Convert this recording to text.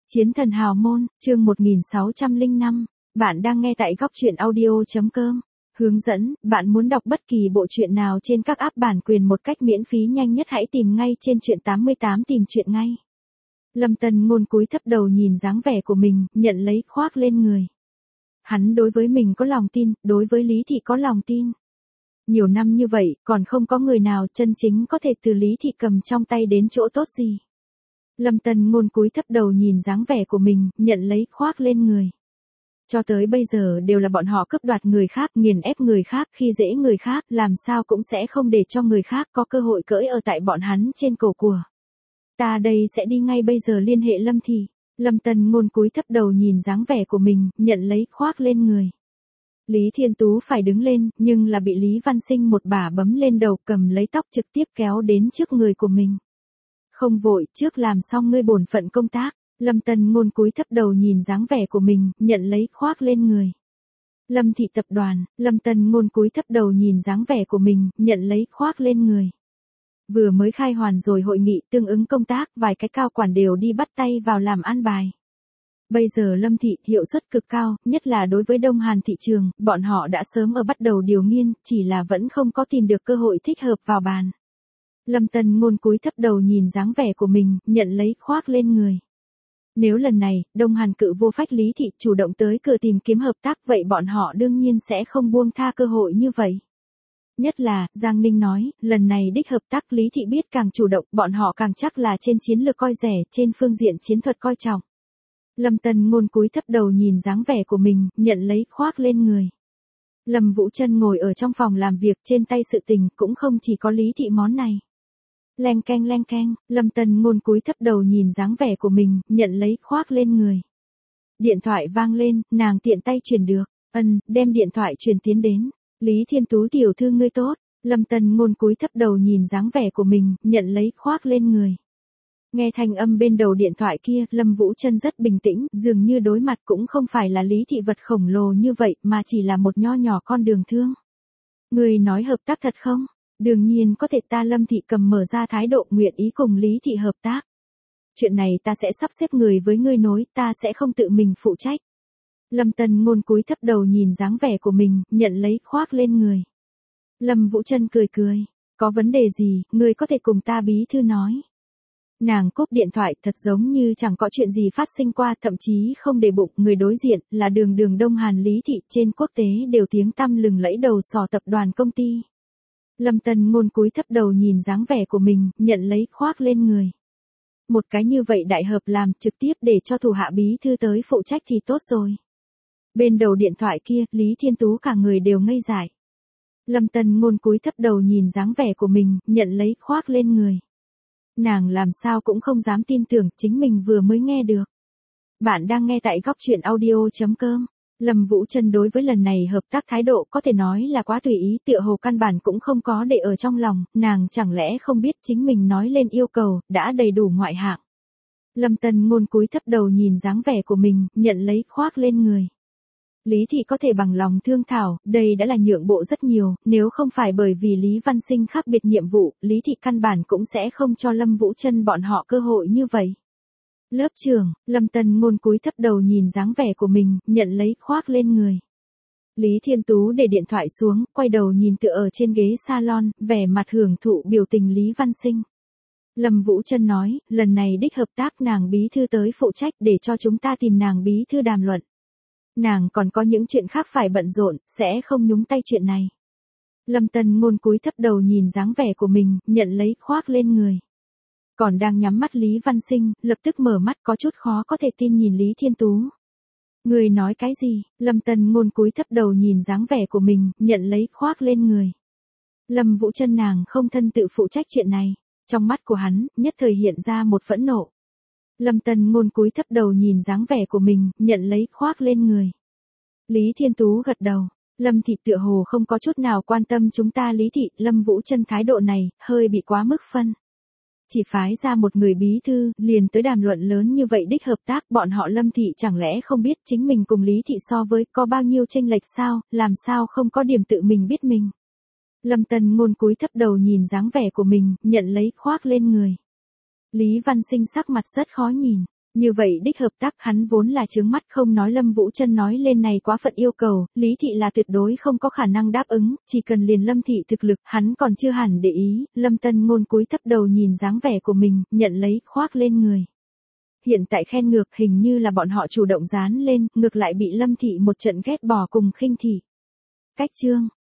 Chiến thần hào môn, chương 1605, bạn đang nghe tại góc truyện audio.com. Hướng dẫn, bạn muốn đọc bất kỳ bộ truyện nào trên các app bản quyền một cách miễn phí nhanh nhất hãy tìm ngay trên truyện 88 tìm truyện ngay. Lâm Tân Ngôn cúi thấp đầu nhìn dáng vẻ của mình, nhận lấy khoác lên người. Hắn đối với mình có lòng tin, đối với Lý Thị có lòng tin. Nhiều năm như vậy, còn không có người nào chân chính có thể từ Lý Thị cầm trong tay đến chỗ tốt gì. Lâm Tân Ngôn cúi thấp đầu nhìn dáng vẻ của mình, nhận lấy khoác lên người. Cho tới bây giờ đều là bọn họ cướp đoạt người khác, nghiền ép người khác, khi dễ người khác, làm sao cũng sẽ không để cho người khác có cơ hội cưỡi ở tại bọn hắn trên cổ của. Ta đây sẽ đi ngay bây giờ liên hệ Lâm Thị. Lâm Tân Ngôn cúi thấp đầu nhìn dáng vẻ của mình, nhận lấy khoác lên người. Lý Thiên Tú phải đứng lên, nhưng là bị Lý Văn Sinh một bà bấm lên đầu, cầm lấy tóc trực tiếp kéo đến trước người của mình. Không vội, trước làm xong ngươi bổn phận công tác. Lâm Tân Ngôn cúi thấp đầu nhìn dáng vẻ của mình, nhận lấy khoác lên người. Lâm Thị tập đoàn, Lâm Tân Ngôn cúi thấp đầu nhìn dáng vẻ của mình, nhận lấy khoác lên người. Vừa mới khai hoàn rồi hội nghị tương ứng công tác, vài cái cao quản đều đi bắt tay vào làm an bài. Bây giờ Lâm Thị hiệu suất cực cao, nhất là đối với Đông Hàn thị trường, bọn họ đã sớm bắt đầu điều nghiên, chỉ là vẫn không có tìm được cơ hội thích hợp vào bàn. Lâm Tân Ngôn cúi thấp đầu nhìn dáng vẻ của mình, nhận lấy khoác lên người. Nếu lần này, Đông Hàn cự vô phách Lý Thị chủ động tới cửa tìm kiếm hợp tác vậy bọn họ đương nhiên sẽ không buông tha cơ hội như vậy. Nhất là, Giang Ninh nói, lần này đích hợp tác Lý Thị biết càng chủ động, bọn họ càng chắc là trên chiến lược coi rẻ, trên phương diện chiến thuật coi trọng. Lâm Tân Ngôn cúi thấp đầu nhìn dáng vẻ của mình, nhận lấy khoác lên người. Lâm Vũ Trân ngồi ở trong phòng làm việc trên tay sự tình cũng không chỉ có Lý Thị món này. Leng keng, Lâm Tân Ngôn cúi thấp đầu nhìn dáng vẻ của mình, nhận lấy khoác lên người. Điện thoại vang lên, nàng tiện tay truyền được, đem điện thoại truyền tiến đến. Lý Thiên Tú tiểu thư ngươi tốt. Lâm Tân Ngôn cúi thấp đầu nhìn dáng vẻ của mình, nhận lấy khoác lên người. Nghe thanh âm bên đầu điện thoại kia, Lâm Vũ Trân rất bình tĩnh, dường như đối mặt cũng không phải là Lý Thị vật khổng lồ như vậy, mà chỉ là một nho nhỏ con đường thương. Ngươi nói hợp tác thật không? Đương nhiên có thể, ta Lâm Thị cầm mở ra thái độ nguyện ý cùng Lý Thị hợp tác. Chuyện này ta sẽ sắp xếp người với ngươi nối, ta sẽ không tự mình phụ trách. Lâm Tân Ngôn cúi thấp đầu nhìn dáng vẻ của mình, nhận lấy khoác lên người. Lâm Vũ Trân cười, có vấn đề gì, ngươi có thể cùng ta bí thư nói. Nàng cúp điện thoại thật giống như chẳng có chuyện gì phát sinh qua, thậm chí không để bụng, người đối diện là đường Đông Hàn Lý Thị trên quốc tế đều tiếng tăm lừng lẫy đầu sò tập đoàn công ty. Lâm Tân Ngôn cúi thấp đầu nhìn dáng vẻ của mình, nhận lấy khoác lên người. Một cái như vậy đại hợp làm trực tiếp để cho thủ hạ bí thư tới phụ trách thì tốt rồi. Bên đầu điện thoại kia, Lý Thiên Tú cả người đều ngây dại. Lâm Tân Ngôn cúi thấp đầu nhìn dáng vẻ của mình, nhận lấy khoác lên người. Nàng làm sao cũng không dám tin tưởng chính mình vừa mới nghe được. Bạn đang nghe tại góc truyện audio.com. Lâm Vũ Trân đối với lần này hợp tác thái độ có thể nói là quá tùy ý, tựa hồ căn bản cũng không có để ở trong lòng, nàng chẳng lẽ không biết chính mình nói lên yêu cầu, đã đầy đủ ngoại hạng. Lâm Tân Ngôn cúi thấp đầu nhìn dáng vẻ của mình, nhận lấy khoác lên người. Lý Thị có thể bằng lòng thương thảo, đây đã là nhượng bộ rất nhiều, nếu không phải bởi vì Lý Văn Sinh khác biệt nhiệm vụ, Lý Thị căn bản cũng sẽ không cho Lâm Vũ Trân bọn họ cơ hội như vậy. Lớp trưởng, Lâm Tân Ngôn cúi thấp đầu nhìn dáng vẻ của mình, nhận lấy khoác lên người. Lý Thiên Tú để điện thoại xuống, quay đầu nhìn tựa ở trên ghế salon, vẻ mặt hưởng thụ biểu tình Lý Văn Sinh. Lâm Vũ Trân nói, lần này đích hợp tác nàng bí thư tới phụ trách để cho chúng ta tìm nàng bí thư đàm luận. Nàng còn có những chuyện khác phải bận rộn, sẽ không nhúng tay chuyện này. Lâm Tân Ngôn cúi thấp đầu nhìn dáng vẻ của mình, nhận lấy khoác lên người. Còn đang nhắm mắt Lý Văn Sinh, lập tức mở mắt có chút khó có thể tin nhìn Lý Thiên Tú. Người nói cái gì? Lâm Tân Ngôn cúi thấp đầu nhìn dáng vẻ của mình, nhận lấy khoác lên người. Lâm Vũ Trân nàng không thân tự phụ trách chuyện này. Trong mắt của hắn, nhất thời hiện ra một phẫn nộ. Lâm Tân Ngôn cúi thấp đầu nhìn dáng vẻ của mình, nhận lấy khoác lên người. Lý Thiên Tú gật đầu. Lâm Thị tựa hồ không có chút nào quan tâm chúng ta Lý Thị, Lâm Vũ Trân thái độ này, hơi bị quá mức phân. Chỉ phái ra một người bí thư, liền tới đàm luận lớn như vậy đích hợp tác, bọn họ Lâm Thị chẳng lẽ không biết chính mình cùng Lý Thị so với có bao nhiêu chênh lệch sao, làm sao không có điểm tự mình biết mình. Lâm Tân Ngôn cúi thấp đầu nhìn dáng vẻ của mình, nhận lấy khoác lên người. Lý Văn Sinh sắc mặt rất khó nhìn. Như vậy đích hợp tác hắn vốn là chướng mắt, không nói Lâm Vũ Trân nói lên này quá phận yêu cầu, Lý Thị là tuyệt đối không có khả năng đáp ứng, chỉ cần liền Lâm Thị thực lực, hắn còn chưa hẳn để ý. Lâm Tân Ngôn cúi thấp đầu nhìn dáng vẻ của mình, nhận lấy, khoác lên người. Hiện tại khen ngược, hình như là bọn họ chủ động dán lên, ngược lại bị Lâm Thị một trận ghét bỏ cùng khinh thị. Cách chương